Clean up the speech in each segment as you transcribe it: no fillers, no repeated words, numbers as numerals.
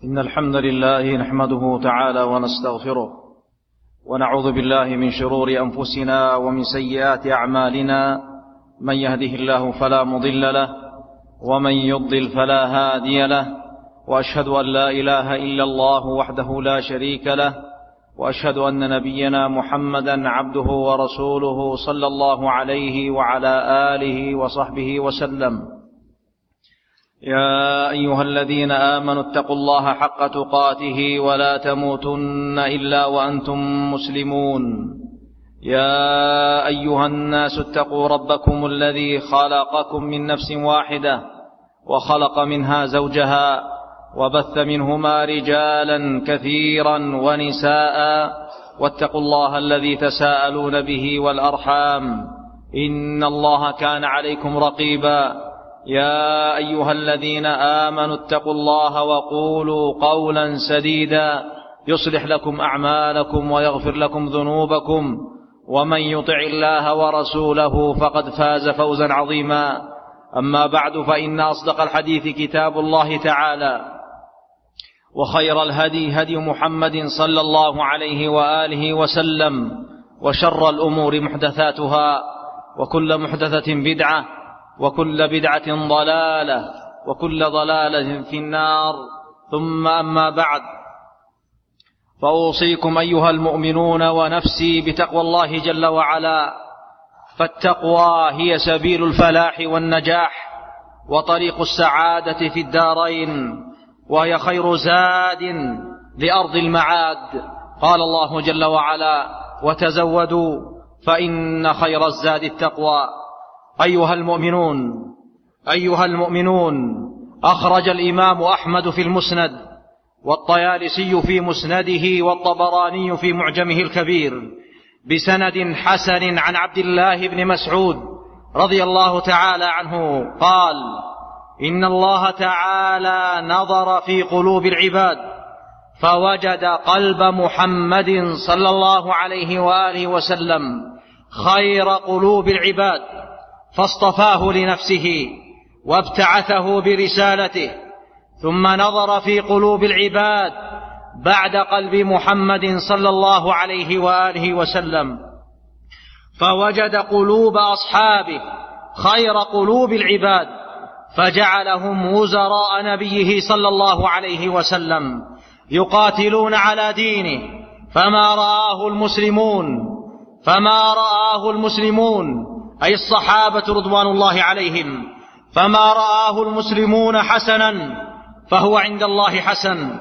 إن الحمد لله نحمده تعالى ونستغفره ونعوذ بالله من شرور أنفسنا ومن سيئات أعمالنا، من يهده الله فلا مضل له ومن يضلل فلا هادي له، وأشهد أن لا إله إلا الله وحده لا شريك له، وأشهد أن نبينا محمدا عبده ورسوله صلى الله عليه وعلى آله وصحبه وسلم. يا أيها الذين آمنوا اتقوا الله حق تقاته ولا تموتن إلا وأنتم مسلمون. يا أيها الناس اتقوا ربكم الذي خلقكم من نفس واحدة وخلق منها زوجها وبث منهما رجالا كثيرا ونساء، واتقوا الله الذي تساءلون به والأرحام إن الله كان عليكم رقيبا. يا أيها الذين آمنوا اتقوا الله وقولوا قولا سديدا يصلح لكم أعمالكم ويغفر لكم ذنوبكم، ومن يطع الله ورسوله فقد فاز فوزا عظيما. أما بعد، فإن أصدق الحديث كتاب الله تعالى، وخير الهدي هدي محمد صلى الله عليه وآله وسلم، وشر الأمور محدثاتها، وكل محدثة بدعة، وكل بدعة ضلالة، وكل ضلالة في النار. ثم أما بعد، فأوصيكم أيها المؤمنون ونفسي بتقوى الله جل وعلا، فالتقوى هي سبيل الفلاح والنجاح وطريق السعادة في الدارين، وهي خير زاد لأرض المعاد. قال الله جل وعلا: وتزودوا فإن خير الزاد التقوى. أيها المؤمنون، أخرج الإمام أحمد في المسند، والطيالسي في مسنده، والطبراني في معجمه الكبير بسند حسن عن عبد الله بن مسعود رضي الله تعالى عنه قال: إن الله تعالى نظر في قلوب العباد فوجد قلب محمد صلى الله عليه وآله وسلم خير قلوب العباد، فاصطفاه لنفسه وابتعثه برسالته. ثم نظر في قلوب العباد بعد قلب محمد صلى الله عليه وآله وسلم فوجد قلوب أصحابه خير قلوب العباد، فجعلهم وزراء نبيه صلى الله عليه وسلم يقاتلون على دينه. فما رآه المسلمون أي الصحابة رضوان الله عليهم، فما رآه المسلمون حسنا فهو عند الله حسن،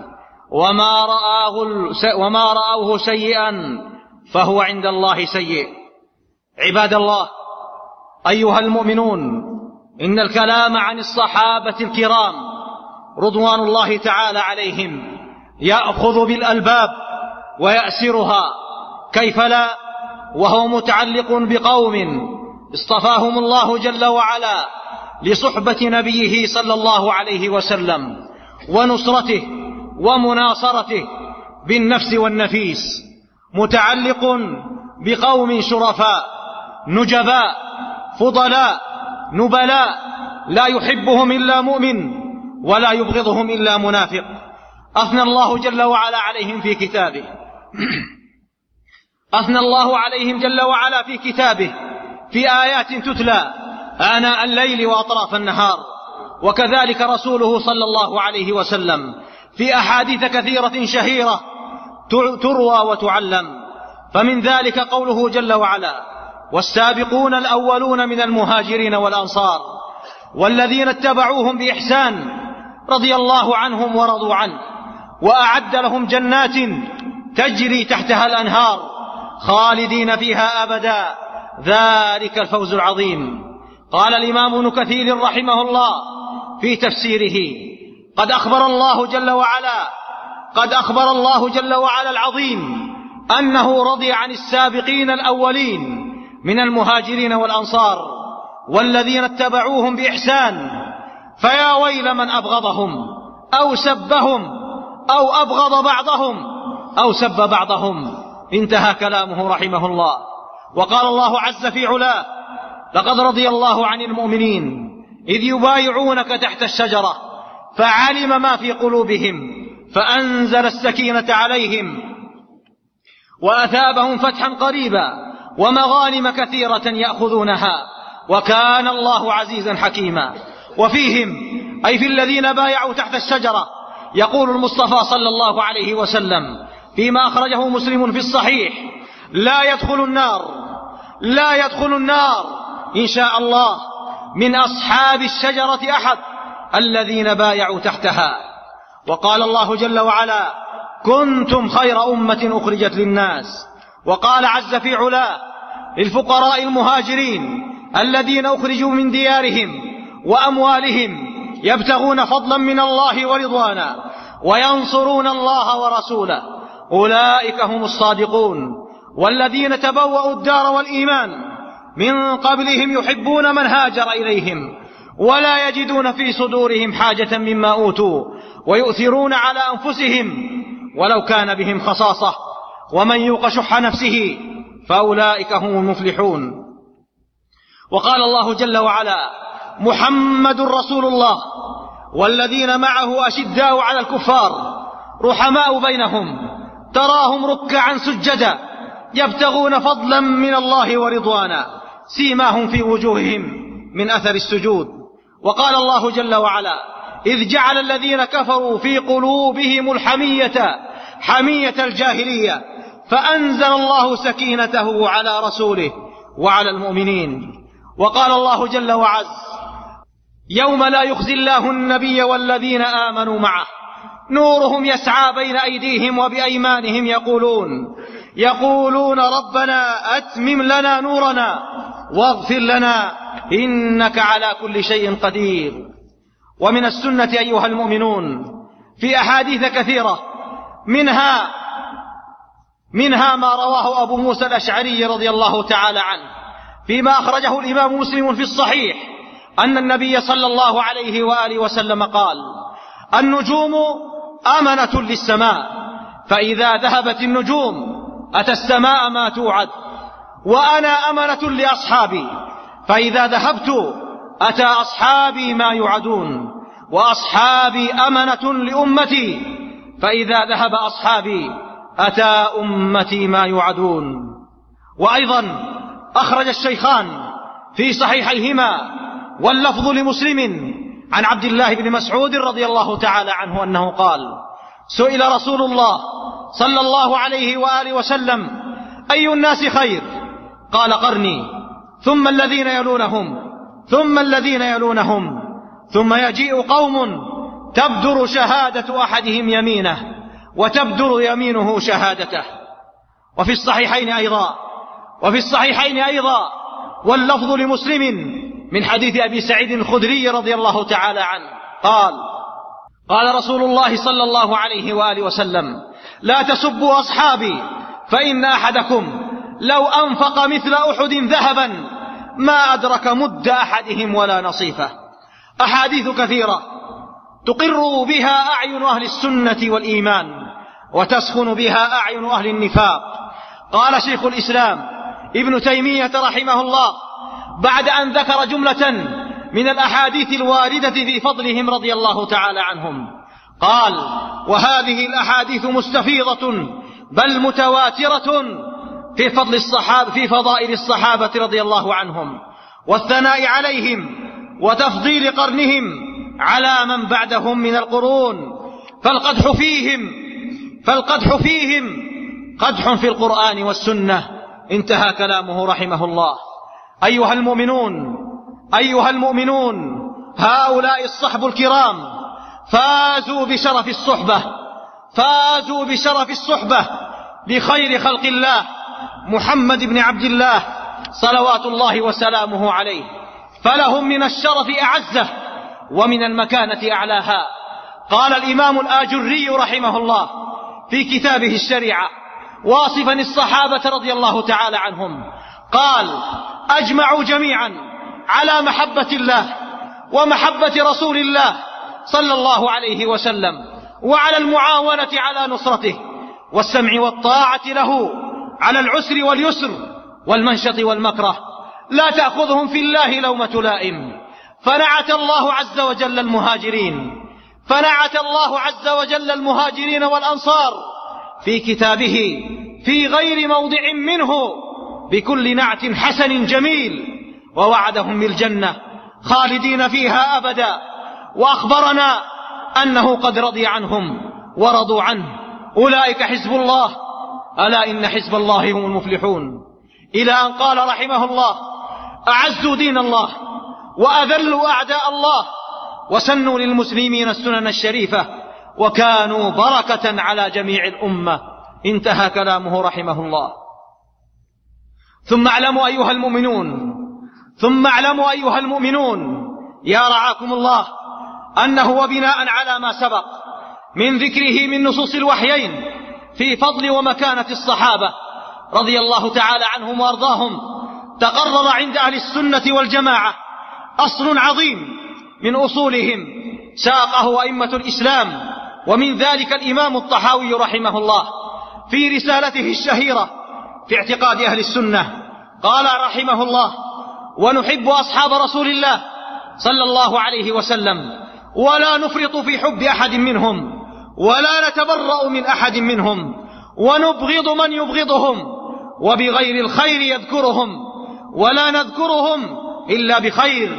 وما رأوه سيئا فهو عند الله سيء. عباد الله، أيها المؤمنون، إن الكلام عن الصحابة الكرام رضوان الله تعالى عليهم يأخذ بالألباب ويأسرها، كيف لا، وهو متعلق بقوم اصطفاهم الله جل وعلا لصحبة نبيه صلى الله عليه وسلم ونصرته ومناصرته بالنفس والنفيس، متعلق بقوم شرفاء نجباء فضلاء نبلاء لا يحبهم إلا مؤمن ولا يبغضهم إلا منافق. أثنى الله جل وعلا عليهم في كتابه في آيات تتلى آناء الليل وأطراف النهار، وكذلك رسوله صلى الله عليه وسلم في أحاديث كثيرة شهيرة تروى وتعلم. فمن ذلك قوله جل وعلا: والسابقون الأولون من المهاجرين والأنصار والذين اتبعوهم بإحسان رضي الله عنهم ورضوا عنه، وأعد لهم جنات تجري تحتها الأنهار خالدين فيها أبدا، ذلك الفوز العظيم. قال الإمام ابن كثير رحمه الله في تفسيره: قد أخبر الله جل وعلا العظيم أنه رضي عن السابقين الأولين من المهاجرين والأنصار والذين اتبعوهم بإحسان، فيا ويل من أبغضهم أو سبهم أو أبغض بعضهم أو سب بعضهم. انتهى كلامه رحمه الله. وقال الله عز في علاه: لقد رضي الله عن المؤمنين إذ يبايعونك تحت الشجرة فعلم ما في قلوبهم فأنزل السكينة عليهم وأثابهم فتحا قريبا ومغانم كثيرة يأخذونها، وكان الله عزيزا حكيما. وفيهم أي في الذين بايعوا تحت الشجرة يقول المصطفى صلى الله عليه وسلم فيما أخرجه مسلم في الصحيح: لا يدخل النار إن شاء الله من أصحاب الشجرة أحد الذين بايعوا تحتها. وقال الله جل وعلا: كنتم خير أمة أخرجت للناس. وقال عز في علاه: للفقراء المهاجرين الذين أخرجوا من ديارهم وأموالهم يبتغون فضلا من الله ورضوانا وينصرون الله ورسوله أولئك هم الصادقون. والذين تبوأوا الدار والإيمان من قبلهم يحبون من هاجر إليهم ولا يجدون في صدورهم حاجة مما أوتوا ويؤثرون على أنفسهم ولو كان بهم خصاصة ومن يوق شح نفسه فأولئك هم المفلحون. وقال الله جل وعلا: محمد رسول الله والذين معه أشداء على الكفار رحماء بينهم تراهم ركعا سجدا يبتغون فضلا من الله ورضوانا سيماهم في وجوههم من أثر السجود. وقال الله جل وعلا: إذ جعل الذين كفروا في قلوبهم حمية الجاهلية فأنزل الله سكينته على رسوله وعلى المؤمنين. وقال الله جل وعز: يوم لا يخزي الله النبي والذين آمنوا معه نورهم يسعى بين أيديهم وبأيمانهم يقولون ربنا أتمم لنا نورنا واغفر لنا إنك على كل شيء قدير. ومن السنة أيها المؤمنون في أحاديث كثيرة منها ما رواه أبو موسى الأشعري رضي الله تعالى عنه فيما أخرجه الإمام مسلم في الصحيح أن النبي صلى الله عليه وآله وسلم قال: النجوم أمنة للسماء فإذا ذهبت النجوم أتى السماء ما توعد، وأنا أمنة لأصحابي فإذا ذهبت أتى أصحابي ما يوعدون، وأصحابي أمنة لأمتي فإذا ذهب أصحابي أتى أمتي ما يوعدون. وأيضا أخرج الشيخان في صحيحيهما واللفظ لمسلم عن عبد الله بن مسعود رضي الله تعالى عنه أنه قال: سئل رسول الله صلى الله عليه وآله وسلم: أي الناس خير؟ قال: قرني، ثم الذين يلونهم، ثم الذين يلونهم، ثم يجيء قوم تبدر شهادة أحدهم يمينه وتبدر يمينه شهادته. وفي الصحيحين أيضا واللفظ لمسلم من حديث أبي سعيد الخدري رضي الله تعالى عنه قال رسول الله صلى الله عليه وآله وسلم: لا تسبوا أصحابي فإن أحدكم لو أنفق مثل أحد ذهبا ما أدرك مد أحدهم ولا نصيفه. أحاديث كثيرة تقر بها أعين أهل السنة والإيمان وتسخن بها أعين أهل النفاق. قال شيخ الإسلام ابن تيمية رحمه الله بعد أن ذكر جملة من الأحاديث الواردة في فضلهم رضي الله تعالى عنهم قال: وهذه الأحاديث مستفيضة بل متواترة في فضائل الصحابة رضي الله عنهم والثناء عليهم وتفضيل قرنهم على من بعدهم من القرون، فالقدح فيهم قدح في القرآن والسنة. انتهى كلامه رحمه الله. أيها المؤمنون هؤلاء الصحب الكرام فازوا بشرف الصحبة لخير خلق الله محمد بن عبد الله صلوات الله وسلامه عليه، فلهم من الشرف أعزه ومن المكانة أعلاها. قال الإمام الآجري رحمه الله في كتابه الشريعة واصفا الصحابة رضي الله تعالى عنهم قال: أجمعوا جميعا على محبة الله ومحبة رسول الله صلى الله عليه وسلم وعلى المعاونة على نصرته والسمع والطاعة له على العسر واليسر والمنشط والمكره، لا تأخذهم في الله لومة لائم. فنعت الله عز وجل المهاجرين فنعت الله عز وجل المهاجرين والأنصار في كتابه في غير موضع منه بكل نعت حسن جميل، ووعدهم بالجنة خالدين فيها أبدا، وأخبرنا أنه قد رضي عنهم ورضوا عنه، أولئك حزب الله، ألا إن حزب الله هم المفلحون. إلى أن قال رحمه الله: أعزوا دين الله وأذلوا أعداء الله وسنوا للمسلمين السنن الشريفة وكانوا بركة على جميع الأمة. انتهى كلامه رحمه الله. ثم اعلموا أيها المؤمنون يا رعاكم الله أنه وبناء على ما سبق من ذكره من نصوص الوحيين في فضل ومكانة الصحابة رضي الله تعالى عنهم وأرضاهم، تقرر عند أهل السنة والجماعة أصل عظيم من أصولهم ساقه أئمة الإسلام، ومن ذلك الإمام الطحاوي رحمه الله في رسالته الشهيرة في اعتقاد أهل السنة. قال رحمه الله: ونحب أصحاب رسول الله صلى الله عليه وسلم ولا نفرط في حب أحد منهم ولا نتبرأ من أحد منهم، ونبغض من يبغضهم وبغير الخير يذكرهم ولا نذكرهم إلا بخير،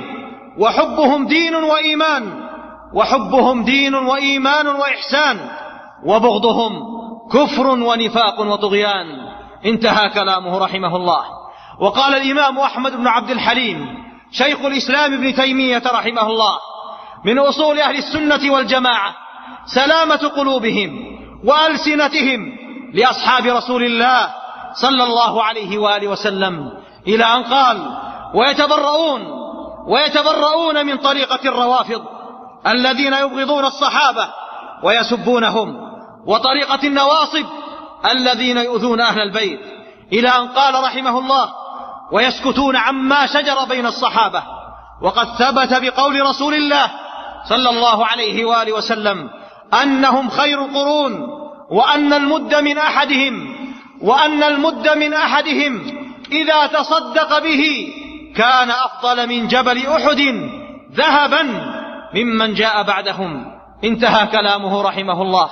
وحبهم دين وإيمان وإحسان، وبغضهم كفر ونفاق وطغيان. انتهى كلامه رحمه الله. وقال الإمام أحمد بن عبد الحليم شيخ الإسلام ابن تيمية رحمه الله: من أصول أهل السنة والجماعة سلامة قلوبهم وألسنتهم لأصحاب رسول الله صلى الله عليه وآله وسلم، إلى أن قال: ويتبرؤون من طريقة الروافض الذين يبغضون الصحابة ويسبونهم، وطريقة النواصب الذين يؤذون أهل البيت، إلى أن قال رحمه الله: ويسكتون عما شجر بين الصحابة، وقد ثبت بقول رسول الله صلى الله عليه وآله وسلم أنهم خير القرون، وأن المد من أحدهم إذا تصدق به كان أفضل من جبل أحد ذهبا ممن جاء بعدهم. انتهى كلامه رحمه الله.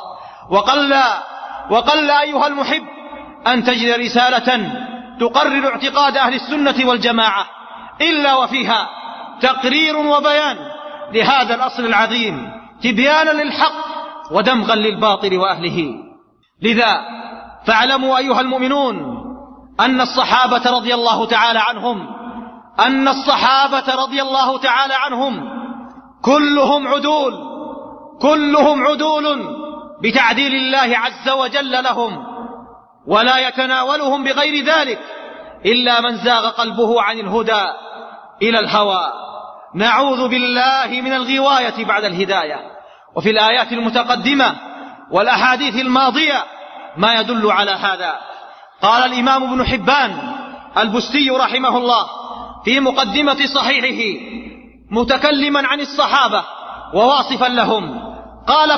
وقل أيها المحب أن تجد رسالة تقرر اعتقاد أهل السنة والجماعة إلا وفيها تقرير وبيان لهذا الأصل العظيم، تبيانا للحق ودمغا للباطل وأهله. لذا فاعلموا أيها المؤمنون أن الصحابة رضي الله تعالى عنهم كلهم عدول بتعديل الله عز وجل لهم، ولا يتناولهم بغير ذلك إلا من زاغ قلبه عن الهدى إلى الهوى. نعوذ بالله من الغواية بعد الهداية. وفي الآيات المتقدمة والأحاديث الماضية ما يدل على هذا. قال الإمام ابن حبان البستي رحمه الله في مقدمة صحيحه متكلما عن الصحابة وواصفا لهم، قال: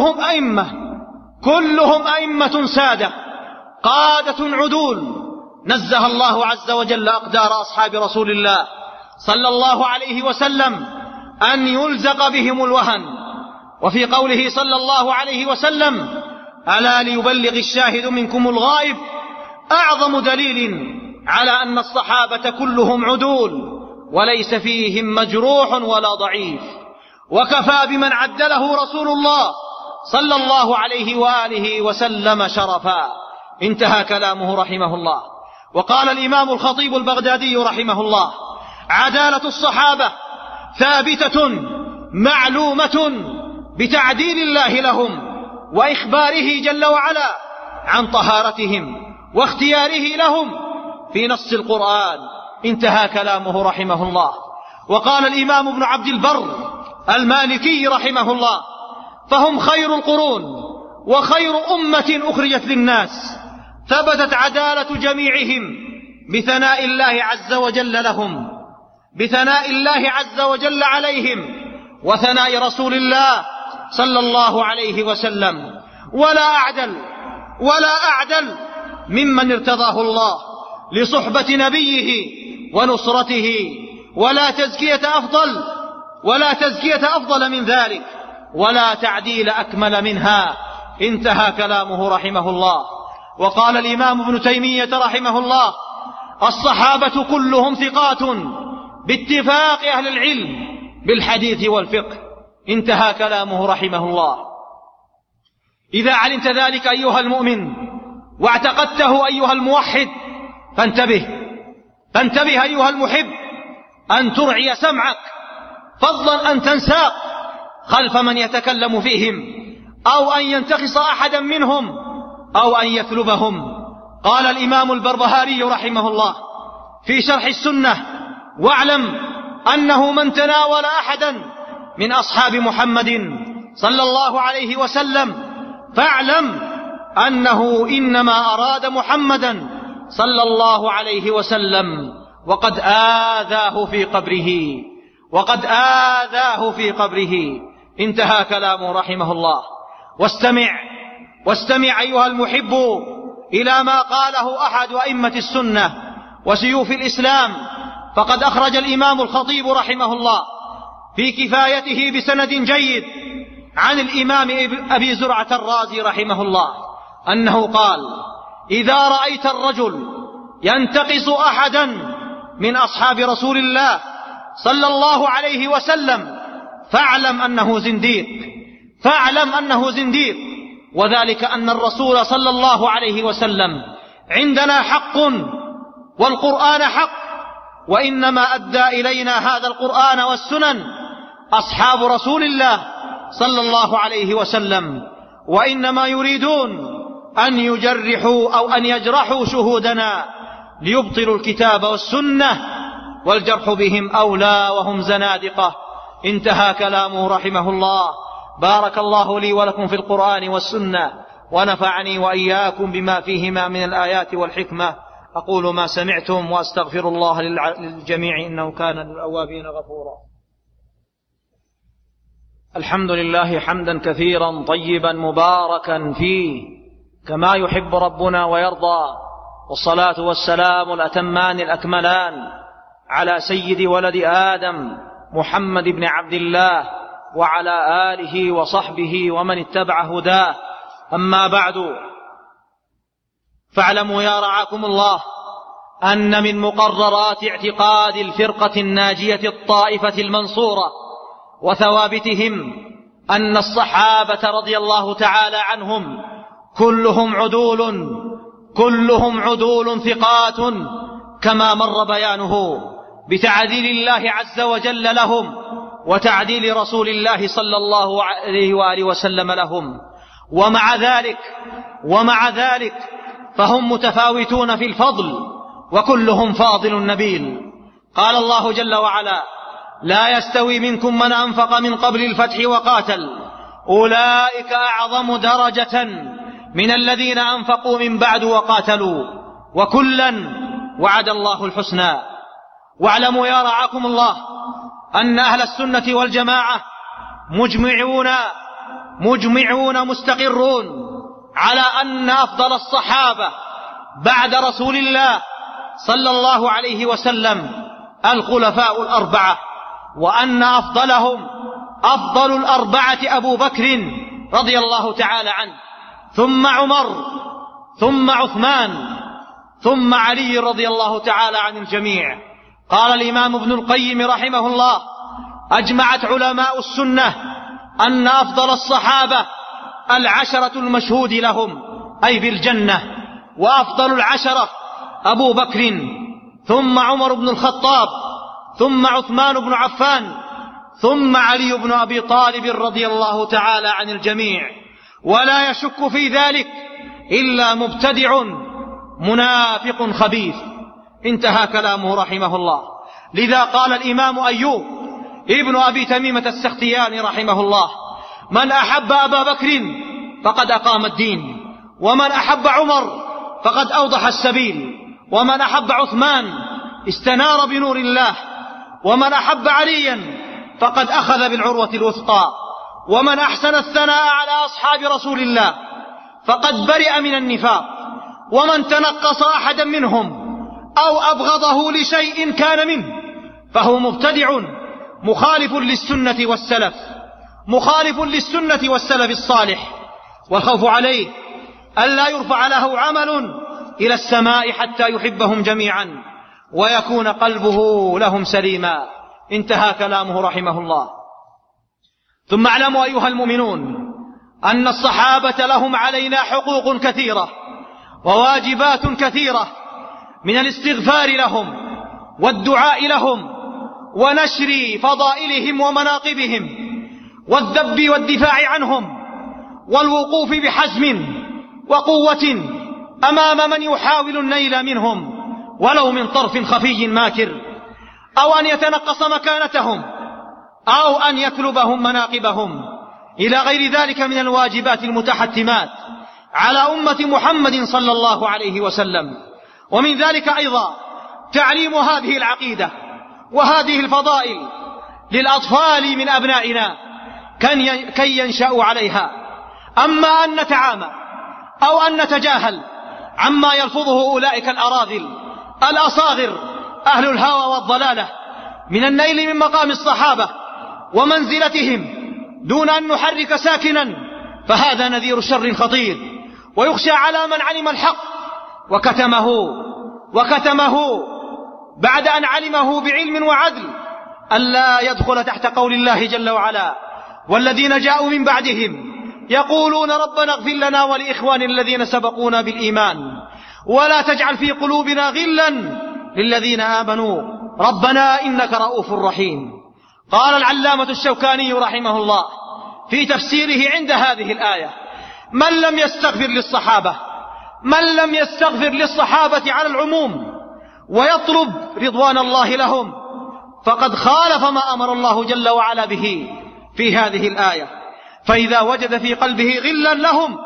كلهم أئمة سادة قادة عدول، نزه الله عز وجل أقدار أصحاب رسول الله صلى الله عليه وسلم أن يلزق بهم الوهن. وفي قوله صلى الله عليه وسلم: ألا ليبلغ الشاهد منكم الغائب، أعظم دليل على أن الصحابة كلهم عدول وليس فيهم مجروح ولا ضعيف، وكفى بمن عدله رسول الله صلى الله عليه وآله وسلم شرفا. انتهى كلامه رحمه الله. وقال الإمام الخطيب البغدادي رحمه الله: عدالة الصحابة ثابتة معلومة بتعديل الله لهم وإخباره جل وعلا عن طهارتهم واختياره لهم في نص القرآن. انتهى كلامه رحمه الله. وقال الإمام ابن عبد البر المالكي رحمه الله: فهم خير القرون وخير أمة أخرجت للناس، ثبتت عدالة جميعهم بثناء الله عز وجل عليهم وثناء رسول الله صلى الله عليه وسلم. ولا أعدل ممن ارتضاه الله لصحبة نبيه ونصرته، ولا تزكية أفضل من ذلك. ولا تعديل أكمل منها. انتهى كلامه رحمه الله. وقال الإمام ابن تيمية رحمه الله: الصحابة كلهم ثقات باتفاق أهل العلم بالحديث والفقه. انتهى كلامه رحمه الله. إذا علمت ذلك أيها المؤمن واعتقدته أيها الموحد فانتبه أيها المحب أن ترعي سمعك، فضلا أن تنساق خلف من يتكلم فيهم، أو أن ينتقص أحدا منهم، أو أن يثلبهم. قال الإمام البربهاري رحمه الله في شرح السنة: واعلم أنه من تناول أحدا من أصحاب محمد صلى الله عليه وسلم فاعلم أنه إنما أراد محمدا صلى الله عليه وسلم، وقد آذاه في قبره. انتهى كلامه رحمه الله. واستمع أيها المحب إلى ما قاله أحد أئمة السنة وسيوف الإسلام. فقد أخرج الإمام الخطيب رحمه الله في كفايته بسند جيد عن الإمام أبي زرعة الرازي رحمه الله أنه قال: إذا رأيت الرجل ينتقص أحدا من أصحاب رسول الله صلى الله عليه وسلم فاعلم أنه زنديق، وذلك أن الرسول صلى الله عليه وسلم عندنا حق والقرآن حق، وإنما أدى إلينا هذا القرآن والسنن أصحاب رسول الله صلى الله عليه وسلم، وإنما يريدون أن يجرحوا أو أن يجرحوا شهودنا ليبطلوا الكتاب والسنة، والجرح بهم أولى وهم زنادقة. انتهى كلامه رحمه الله. بارك الله لي ولكم في القرآن والسنة، ونفعني وإياكم بما فيهما من الآيات والحكمة. أقول ما سمعتم وأستغفر الله للجميع إنه كان للأوابين غفورا. الحمد لله حمدا كثيرا طيبا مباركا فيه كما يحب ربنا ويرضى، والصلاة والسلام الأتمان الأكملان على سيد ولد آدم محمد بن عبد الله وعلى آله وصحبه ومن اتبع هداه. أما بعد، فاعلموا يا رعاكم الله أن من مقررات اعتقاد الفرقة الناجية الطائفة المنصورة وثوابتهم أن الصحابة رضي الله تعالى عنهم كلهم عدول ثقات، كما مر بيانه بتعديل الله عز وجل لهم وتعديل رسول الله صلى الله عليه وآله وسلم لهم. ومع ذلك فهم متفاوتون في الفضل، وكلهم فاضل نبيل. قال الله جل وعلا: لا يستوي منكم من أنفق من قبل الفتح وقاتل أولئك أعظم درجة من الذين أنفقوا من بعد وقاتلوا وكلا وعد الله الحسنى. واعلموا يا رعاكم الله أن أهل السنة والجماعة مجمعون مستقرون على أن أفضل الصحابة بعد رسول الله صلى الله عليه وسلم الخلفاء الأربعة، وأن أفضلهم أفضل الأربعة أبو بكر رضي الله تعالى عنه، ثم عمر، ثم عثمان، ثم علي رضي الله تعالى عن الجميع. قال الإمام ابن القيم رحمه الله: أجمعت علماء السنة أن أفضل الصحابة العشرة المشهود لهم أي بالجنة، وأفضل العشرة أبو بكر، ثم عمر بن الخطاب، ثم عثمان بن عفان، ثم علي بن أبي طالب رضي الله تعالى عن الجميع، ولا يشك في ذلك إلا مبتدع منافق خبيث. انتهى كلامه رحمه الله. لذا قال الإمام أيوب ابن أبي تميمة السختياني رحمه الله: من أحب أبا بكر فقد أقام الدين، ومن أحب عمر فقد أوضح السبيل، ومن أحب عثمان استنار بنور الله، ومن أحب عليا فقد أخذ بالعروة الوثقى، ومن أحسن الثناء على أصحاب رسول الله فقد برئ من النفاق، ومن تنقص أحدا منهم أو أبغضه لشيء كان منه فهو مبتدع مخالف للسنة والسلف. مخالف للسنة والسلف الصالح، والخوف عليه ألا يرفع له عمل إلى السماء حتى يحبهم جميعا ويكون قلبه لهم سليما. انتهى كلامه رحمه الله. ثم اعلموا أيها المؤمنون أن الصحابة لهم علينا حقوق كثيرة وواجبات كثيرة، من الاستغفار لهم والدعاء لهم ونشر فضائلهم ومناقبهم والذب والدفاع عنهم والوقوف بحزم وقوة أمام من يحاول النيل منهم ولو من طرف خفي ماكر، أو أن يتنقص مكانتهم أو أن يكلبهم مناقبهم، إلى غير ذلك من الواجبات المتحتمات على أمة محمد صلى الله عليه وسلم. ومن ذلك أيضا تعليم هذه العقيدة وهذه الفضائل للأطفال من أبنائنا كي ينشأوا عليها. أما أن نتعامى أو أن نتجاهل عما يلفظه أولئك الأراذل الأصاغر أهل الهوى والضلالة من النيل من مقام الصحابة ومنزلتهم دون أن نحرك ساكنا، فهذا نذير شر خطير، ويخشى على من علم الحق وكتمه بعد أن علمه بعلم وعدل ألا يدخل تحت قول الله جل وعلا: والذين جاءوا من بعدهم يقولون ربنا اغفر لنا ولإخواننا الذين سبقونا بالإيمان ولا تجعل في قلوبنا غلا للذين آمنوا ربنا إنك رؤوف رحيم. قال العلامة الشوكاني رحمه الله في تفسيره عند هذه الآية: من لم يستغفر للصحابة على العموم ويطلب رضوان الله لهم فقد خالف ما أمر الله جل وعلا به في هذه الآية. فإذا وجد في قلبه غلا لهم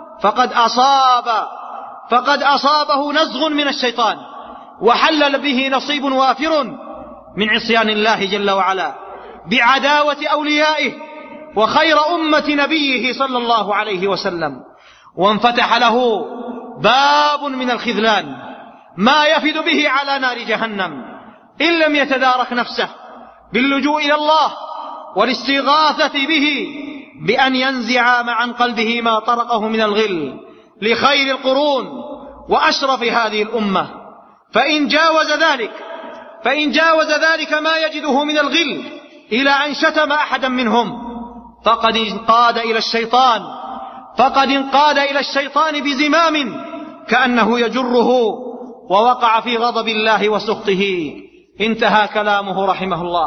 فقد أصابه نزغ من الشيطان وحلل به نصيب وافر من عصيان الله جل وعلا بعداوة أوليائه وخير أمة نبيه صلى الله عليه وسلم، وانفتح له باب من الخذلان ما يفد به على نار جهنم إن لم يتدارك نفسه باللجوء إلى الله والاستغاثة به بأن ينزع عن قلبه ما طرقه من الغل لخير القرون وأشرف هذه الأمة. فإن جاوز ذلك ما يجده من الغل إلى أن شتم أحدا منهم فقد انقاد إلى الشيطان بزمام كأنه يجره ووقع في غضب الله وسخطه. انتهى كلامه رحمه الله.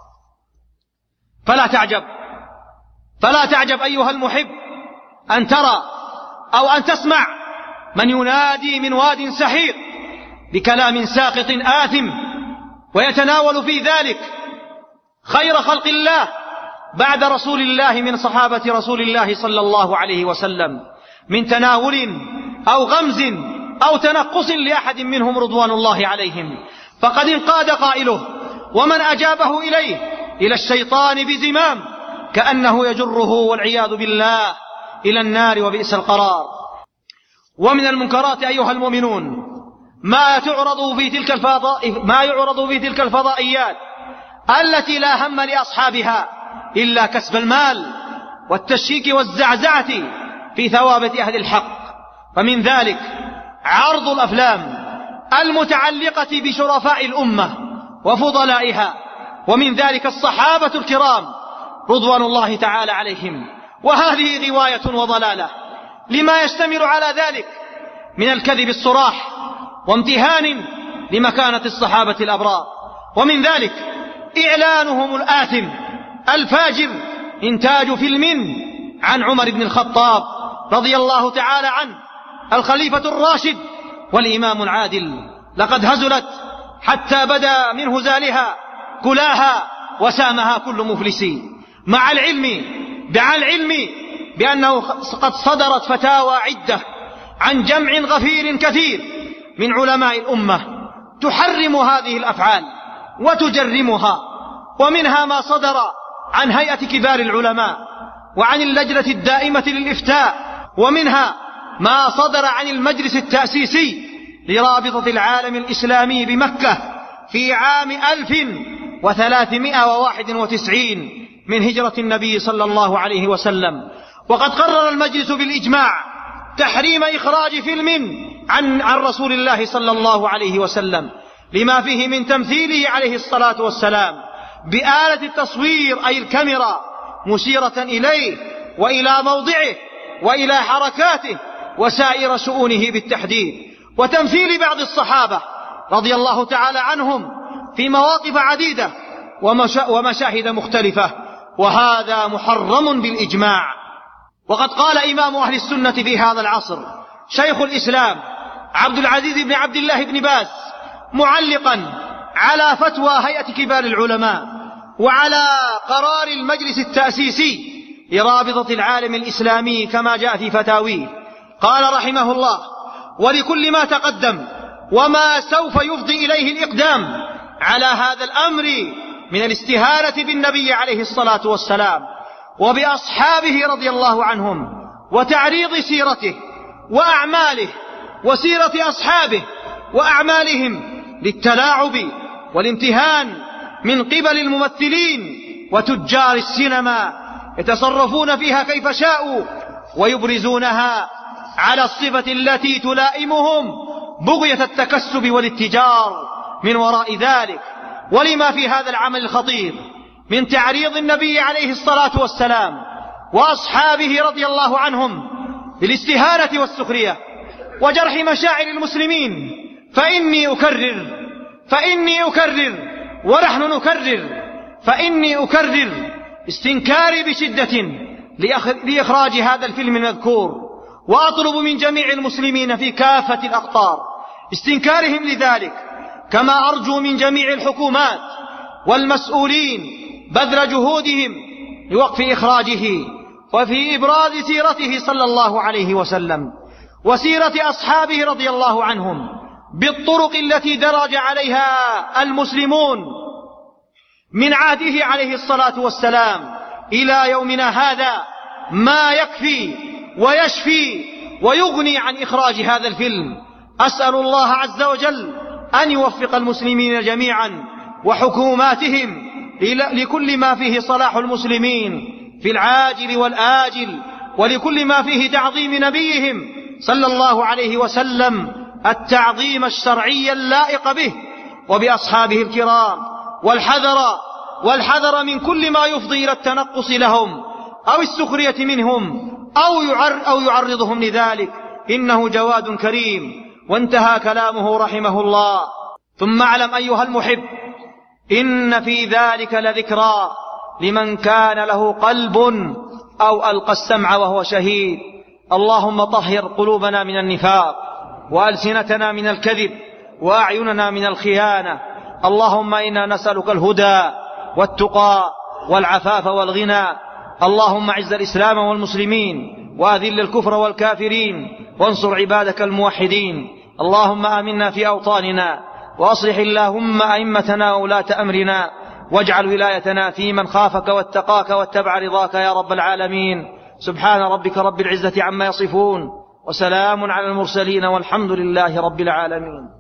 فلا تعجب أيها المحب أن ترى أو أن تسمع من ينادي من واد سحيق بكلام ساقط آثم ويتناول في ذلك خير خلق الله بعد رسول الله من صحابة رسول الله صلى الله عليه وسلم من تناول أو غمز أو تنقص لأحد منهم رضوان الله عليهم، فقد انقاد قائله ومن أجابه إليه إلى الشيطان بزمام كأنه يجره والعياذ بالله إلى النار وبئس القرار. ومن المنكرات أيها المؤمنون ما يعرض في تلك الفضائيات التي لا هم لأصحابها إلا كسب المال والتشكيك والزعزعة في ثوابت أهل الحق. فمن ذلك عرض الأفلام المتعلقة بشرفاء الأمة وفضلائها، ومن ذلك الصحابة الكرام رضوان الله تعالى عليهم، وهذه غواية وضلالة لما يشتمل على ذلك من الكذب الصراح وامتهان لمكانة الصحابة الأبرار. ومن ذلك إعلانهم الآثم الفاجر إنتاج فيلم عن عمر بن الخطاب رضي الله تعالى عنه الخليفة الراشد والإمام العادل، لقد هزلت حتى بدا من هزالها كلاها وسامها كل مفلس، مع العلم بأنه قد صدرت فتاوى عدة عن جمع غفير كثير من علماء الأمة تحرم هذه الأفعال وتجرمها، ومنها ما صدر عن هيئة كبار العلماء وعن اللجنة الدائمة للإفتاء، ومنها ما صدر عن المجلس التأسيسي لرابطة العالم الإسلامي بمكة في عام 1391 من هجرة النبي صلى الله عليه وسلم. وقد قرر المجلس بالإجماع تحريم إخراج فيلم عن رسول الله صلى الله عليه وسلم لما فيه من تمثيله عليه الصلاة والسلام بآلة التصوير أي الكاميرا مشيرة إليه وإلى موضعه وإلى حركاته وسائر شؤونه بالتحديد، وتمثيل بعض الصحابة رضي الله تعالى عنهم في مواقف عديدة ومشاهد مختلفة، وهذا محرم بالإجماع. وقد قال إمام أهل السنة في هذا العصر شيخ الإسلام عبد العزيز بن عبد الله بن باز معلقا على فتوى هيئة كبار العلماء وعلى قرار المجلس التأسيسي لرابطة العالم الإسلامي كما جاء في فتاويه، قال رحمه الله: ولكل ما تقدم وما سوف يفضي إليه الإقدام على هذا الأمر من الاستهانة بالنبي عليه الصلاة والسلام وبأصحابه رضي الله عنهم وتعريض سيرته وأعماله وسيرة أصحابه وأعمالهم للتلاعب والامتهان من قبل الممثلين وتجار السينما يتصرفون فيها كيف شاءوا ويبرزونها على الصفة التي تلائمهم بغية التكسب والاتجار من وراء ذلك. ولما في هذا العمل الخطير من تعريض النبي عليه الصلاة والسلام وأصحابه رضي الله عنهم بالاستهانة والسخرية وجرح مشاعر المسلمين، فإني أكرر ونحن نكرر استنكاري بشدة لإخراج هذا الفيلم المذكور، وأطلب من جميع المسلمين في كافة الأقطار استنكارهم لذلك، كما أرجو من جميع الحكومات والمسؤولين بذل جهودهم لوقف إخراجه وفي إبراز سيرته صلى الله عليه وسلم وسيرة أصحابه رضي الله عنهم بالطرق التي درج عليها المسلمون من عهده عليه الصلاة والسلام إلى يومنا هذا، ما يكفي ويشفي ويغني عن إخراج هذا الفيلم. أسأل الله عز وجل أن يوفق المسلمين جميعا وحكوماتهم لكل ما فيه صلاح المسلمين في العاجل والآجل، ولكل ما فيه تعظيم نبيهم صلى الله عليه وسلم التعظيم الشرعي اللائق به وبأصحابه الكرام، والحذر من كل ما يفضي إلى التنقص لهم أو السخرية منهم أو يعرضهم لذلك، إنه جواد كريم. وانتهى كلامه رحمه الله. ثم اعلم أيها المحب إن في ذلك لذكرى لمن كان له قلب أو ألقى السمع وهو شهيد. اللهم طهر قلوبنا من النفاق وألسنتنا من الكذب وأعيننا من الخيانة. اللهم إنا نسألك الهدى والتقى والعفاف والغنى. اللهم اعز الإسلام والمسلمين وأذل الكفر والكافرين وانصر عبادك الموحدين. اللهم آمنا في أوطاننا وأصلح اللهم أئمتنا وولاة أمرنا واجعل ولايتنا في من خافك واتقاك واتبع رضاك يا رب العالمين. سبحان ربك رب العزة عما يصفون وسلام على المرسلين والحمد لله رب العالمين.